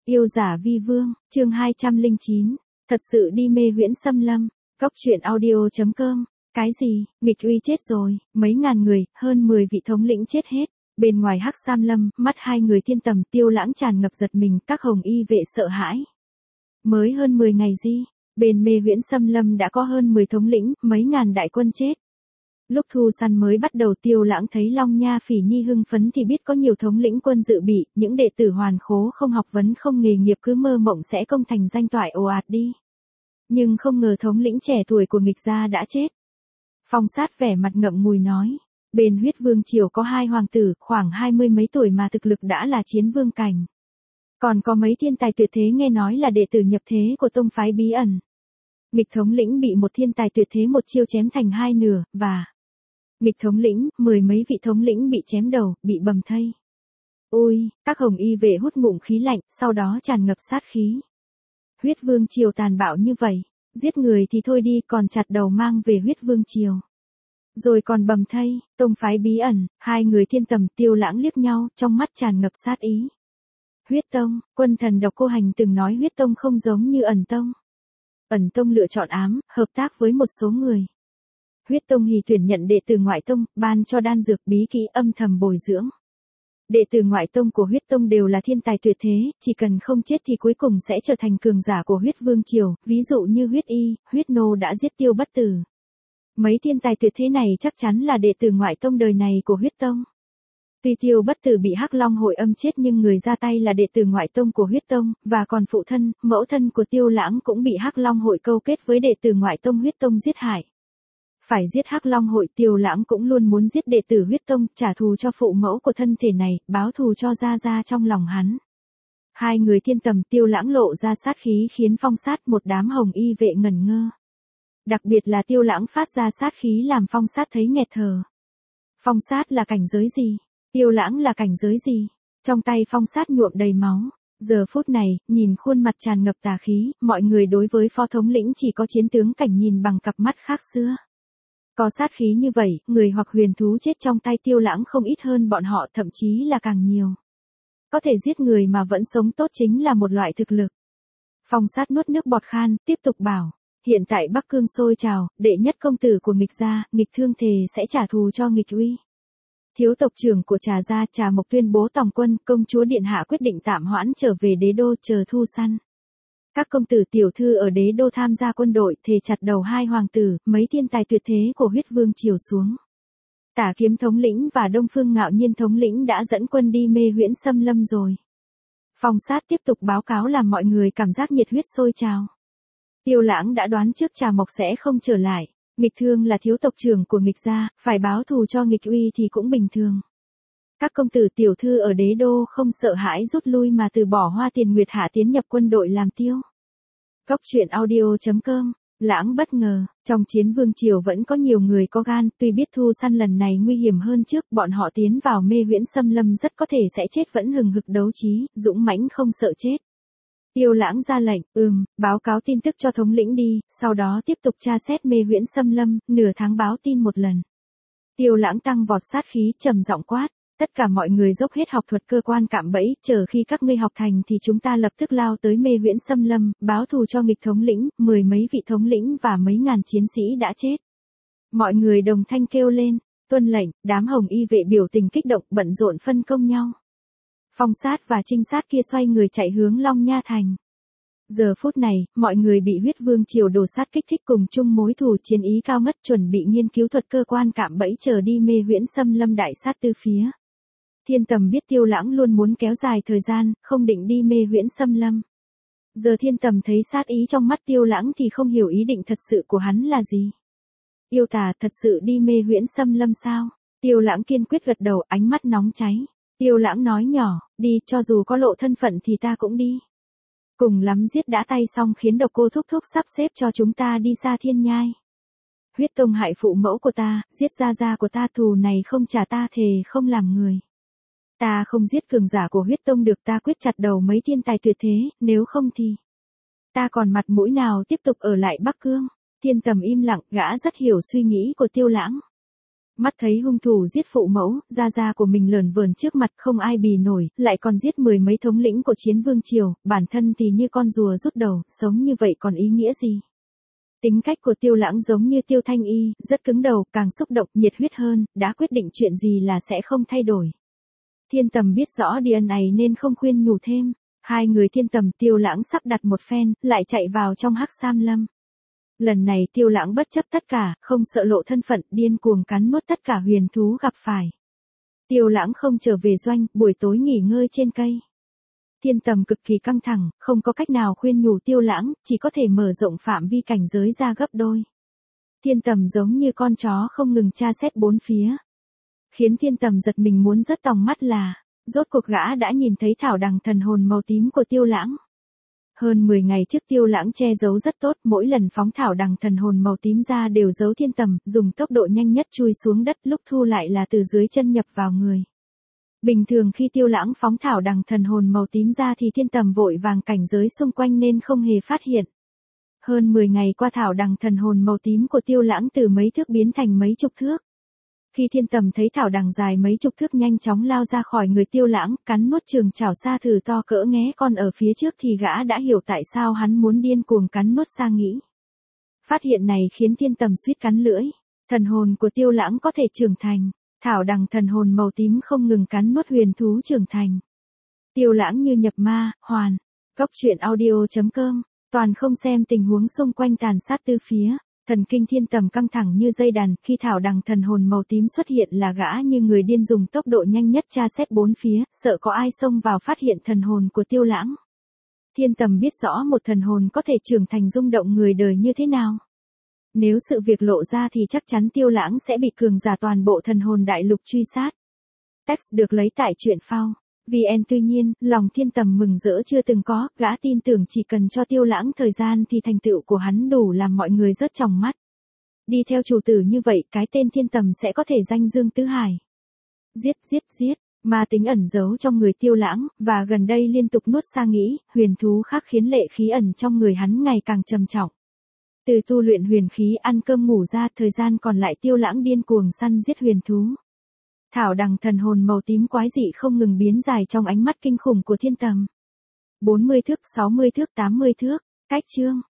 Yêu giả vi vương, chương 209. Thật sự đi mê huyễn xâm lâm. Góc truyện audio.com. Cái gì, nghịch uy chết rồi, mấy ngàn người, hơn 10 vị thống lĩnh chết hết. Bên ngoài hắc sam lâm, mắt hai người thiên tầm Tiêu Lãng tràn ngập giật mình, các hồng y vệ sợ hãi. Mới hơn 10 ngày gì, bên mê huyễn xâm lâm đã có hơn 10 thống lĩnh, mấy ngàn đại quân chết. Lúc thu săn mới bắt đầu Tiêu Lãng thấy Long Nha Phỉ Nhi hưng phấn thì biết có nhiều thống lĩnh quân dự bị, những đệ tử hoàn khố không học vấn không nghề nghiệp cứ mơ mộng sẽ công thành danh toại ồ ạt đi. Nhưng không ngờ thống lĩnh trẻ tuổi của nghịch gia đã chết. Phong Sát vẻ mặt ngậm ngùi nói, bên Huyết Vương Triều có 2 hoàng tử khoảng 20 mấy tuổi mà thực lực đã là chiến vương cảnh. Còn có mấy thiên tài tuyệt thế nghe nói là đệ tử nhập thế của tông phái bí ẩn. Nghịch thống lĩnh bị một thiên tài tuyệt thế một chiêu chém thành 2 nửa, và nghịch thống lĩnh, 10 mấy vị thống lĩnh bị chém đầu, bị bầm thây. Ôi, các hồng y vệ hút ngụm khí lạnh, sau đó tràn ngập sát khí. Huyết Vương Triều tàn bạo như vậy, giết người thì thôi đi còn chặt đầu mang về Huyết Vương Triều. Rồi còn bầm thây, tông phái bí ẩn, hai người thiên tầm Tiêu Lãng liếc nhau, trong mắt tràn ngập sát ý. Huyết Tông, quân thần Độc Cô Hành từng nói Huyết Tông không giống như Ẩn Tông. Ẩn Tông lựa chọn ám, hợp tác với một số người. Huyết Tông hì tuyển nhận đệ tử ngoại tông, ban cho đan dược bí kỹ âm thầm bồi dưỡng. Đệ tử ngoại tông của Huyết Tông đều là thiên tài tuyệt thế, chỉ cần không chết thì cuối cùng sẽ trở thành cường giả của Huyết Vương Triều, ví dụ như Huyết Y, Huyết Nô đã giết Tiêu Bất Tử. Mấy thiên tài tuyệt thế này chắc chắn là đệ tử ngoại tông đời này của Huyết Tông. Tuy Tiêu Bất Tử bị Hắc Long hội âm chết nhưng người ra tay là đệ tử ngoại tông của Huyết Tông, và còn phụ thân, mẫu thân của Tiêu Lãng cũng bị Hắc Long hội câu kết với đệ tử ngoại tông Huyết Tông giết hại. Phải giết Hắc Long hội Tiêu Lãng cũng luôn muốn giết đệ tử Huyết Tông, trả thù cho phụ mẫu của thân thể này, báo thù cho gia gia trong lòng hắn. Hai người thiên tầm Tiêu Lãng lộ ra sát khí khiến Phong Sát một đám hồng y vệ ngẩn ngơ. Đặc biệt là Tiêu Lãng phát ra sát khí làm Phong Sát thấy nghẹt thở. Phong Sát là cảnh giới gì? Tiêu Lãng là cảnh giới gì? Trong tay Phong Sát nhuộm đầy máu. Giờ phút này, nhìn khuôn mặt tràn ngập tà khí, mọi người đối với phó thống lĩnh chỉ có chiến tướng cảnh nhìn bằng cặp mắt khác xưa. Có sát khí như vậy, người hoặc huyền thú chết trong tay Tiêu Lãng không ít hơn bọn họ, thậm chí là càng nhiều. Có thể giết người mà vẫn sống tốt chính là một loại thực lực. Phong Sát nuốt nước bọt khan, tiếp tục bảo, hiện tại Bắc Cương sôi trào, đệ nhất công tử của nghịch gia, nghịch thương thề sẽ trả thù cho nghịch uy. Thiếu tộc trưởng của Trà gia Trà Mộc tuyên bố tòng quân, công chúa điện hạ quyết định tạm hoãn trở về đế đô chờ thu săn. Các công tử tiểu thư ở đế đô tham gia quân đội, thề chặt đầu 2 hoàng tử, mấy thiên tài tuyệt thế của Huyết Vương Triều xuống. Tả Kiếm thống lĩnh và Đông Phương Ngạo Nhiên thống lĩnh đã dẫn quân đi mê huyễn xâm lâm rồi. Phong Sát tiếp tục báo cáo làm mọi người cảm giác nhiệt huyết sôi trào. Tiêu Lãng đã đoán trước Trà Mộc sẽ không trở lại. Nghịch Thương là thiếu tộc trưởng của nghịch gia, phải báo thù cho nghịch uy thì cũng bình thường. Các công tử tiểu thư ở đế đô không sợ hãi rút lui mà từ bỏ Hoa Tiền Nguyệt Hạ tiến nhập quân đội làm tiêu. Góc truyện audio.com. Lãng bất ngờ, trong Chiến Vương Triều vẫn có nhiều người có gan, tuy biết thu săn lần này nguy hiểm hơn trước, bọn họ tiến vào mê huyễn xâm lâm rất có thể sẽ chết vẫn hừng hực đấu trí, dũng mãnh không sợ chết. Tiêu Lãng ra lệnh, báo cáo tin tức cho thống lĩnh đi, sau đó tiếp tục tra xét mê huyễn xâm lâm, nửa tháng báo tin một lần. Tiêu Lãng tăng vọt sát khí trầm giọng quát, tất cả mọi người dốc hết học thuật cơ quan cạm bẫy, chờ khi các ngươi học thành thì chúng ta lập tức lao tới mê huyễn xâm lâm, báo thù cho nghịch thống lĩnh, 10 mấy vị thống lĩnh và mấy ngàn chiến sĩ đã chết. Mọi người đồng thanh kêu lên, tuân lệnh, đám hồng y vệ biểu tình kích động bận rộn phân công nhau. Phong Sát và trinh sát kia xoay người chạy hướng Long Nha Thành. Giờ phút này, mọi người bị Huyết Vương Triều đổ sát kích thích cùng chung mối thù chiến ý cao ngất chuẩn bị nghiên cứu thuật cơ quan cạm bẫy chờ đi mê huyễn xâm lâm đại sát tứ phía. Thiên tầm biết Tiêu Lãng luôn muốn kéo dài thời gian, không định đi mê huyễn xâm lâm. Giờ thiên tầm thấy sát ý trong mắt Tiêu Lãng thì không hiểu ý định thật sự của hắn là gì. Yêu tà thật sự đi mê huyễn xâm lâm sao? Tiêu Lãng kiên quyết gật đầu, ánh mắt nóng cháy. Tiêu Lãng nói nhỏ, đi, cho dù có lộ thân phận thì ta cũng đi. Cùng lắm giết đã tay xong khiến Độc Cô thúc thúc sắp xếp cho chúng ta đi xa thiên nhai. Huyết Tông hại phụ mẫu của ta, giết gia gia của ta, thù này không trả ta thề không làm người. Ta không giết cường giả của Huyết Tông được, ta quyết chặt đầu mấy thiên tài tuyệt thế, nếu không thì ta còn mặt mũi nào tiếp tục ở lại Bắc Cương. Thiên tầm im lặng, gã rất hiểu suy nghĩ của Tiêu Lãng. Mắt thấy hung thủ giết phụ mẫu, gia của mình lởn vởn trước mặt không ai bì nổi, lại còn giết mười mấy thống lĩnh của chiến vương triều, bản thân thì như con rùa rút đầu, sống như vậy còn ý nghĩa gì? Tính cách của Tiêu Lãng giống như Tiêu Thanh Y, rất cứng đầu, càng xúc động, nhiệt huyết hơn, đã quyết định chuyện gì là sẽ không thay đổi. Thiên Tầm biết rõ đi ân này nên không khuyên nhủ thêm. Hai người Thiên Tầm Tiêu Lãng sắp đặt một phen, lại chạy vào trong Hắc Sam Lâm. Lần này Tiêu Lãng bất chấp tất cả, không sợ lộ thân phận, điên cuồng cắn nuốt tất cả huyền thú gặp phải. Tiêu Lãng không trở về doanh, buổi tối nghỉ ngơi trên cây. Thiên Tầm cực kỳ căng thẳng, không có cách nào khuyên nhủ Tiêu Lãng, chỉ có thể mở rộng phạm vi cảnh giới ra gấp đôi. Thiên Tầm giống như con chó không ngừng tra xét bốn phía. Khiến Thiên Tầm giật mình muốn rớt tòng mắt là, rốt cuộc gã đã nhìn thấy thảo đằng thần hồn màu tím của Tiêu Lãng. Hơn 10 ngày trước Tiêu Lãng che giấu rất tốt, mỗi lần phóng thảo đằng thần hồn màu tím ra đều giấu Thiên Tầm, dùng tốc độ nhanh nhất chui xuống đất, lúc thu lại là từ dưới chân nhập vào người. Bình thường khi Tiêu Lãng phóng thảo đằng thần hồn màu tím ra thì Thiên Tầm vội vàng cảnh giới xung quanh nên không hề phát hiện. Hơn 10 ngày qua thảo đằng thần hồn màu tím của Tiêu Lãng từ mấy thước biến thành mấy chục thước. Khi Thiên Tầm thấy thảo đằng dài mấy chục thước nhanh chóng lao ra khỏi người Tiêu Lãng, cắn nuốt trường chảo sa thử to cỡ nghé con ở phía trước thì gã đã hiểu tại sao hắn muốn điên cuồng cắn nuốt sa nghĩ. Phát hiện này khiến Thiên Tầm suýt cắn lưỡi. Thần hồn của Tiêu Lãng có thể trưởng thành. Thảo đằng thần hồn màu tím không ngừng cắn nuốt huyền thú trưởng thành. Tiêu Lãng như nhập ma, hoàn. Góc truyện audio.com. Toàn không xem tình huống xung quanh tàn sát tư phía. Thần kinh Thiên Tầm căng thẳng như dây đàn, khi thảo đằng thần hồn màu tím xuất hiện là gã như người điên dùng tốc độ nhanh nhất tra xét bốn phía, sợ có ai xông vào phát hiện thần hồn của Tiêu Lãng. Thiên Tầm biết rõ một thần hồn có thể trưởng thành rung động người đời như thế nào. Nếu sự việc lộ ra thì chắc chắn Tiêu Lãng sẽ bị cường giả toàn bộ thần hồn đại lục truy sát. Text được lấy tại truyện phao. VN tuy nhiên, lòng Thiên Tầm mừng rỡ chưa từng có, gã tin tưởng chỉ cần cho Tiêu Lãng thời gian thì thành tựu của hắn đủ làm mọi người rớt trong mắt. Đi theo chủ tử như vậy, cái tên Thiên Tầm sẽ có thể danh dương tứ hải. Giết, ma tính ẩn giấu trong người Tiêu Lãng, và gần đây liên tục nuốt sa nghĩ, huyền thú khác khiến lệ khí ẩn trong người hắn ngày càng trầm trọng. Từ tu luyện huyền khí ăn cơm ngủ ra, thời gian còn lại Tiêu Lãng điên cuồng săn giết huyền thú. Thảo đằng thần hồn màu tím quái dị không ngừng biến dài trong ánh mắt kinh khủng của Thiên Tầm. 40 thước, 60 thước, 80 thước, cách chương.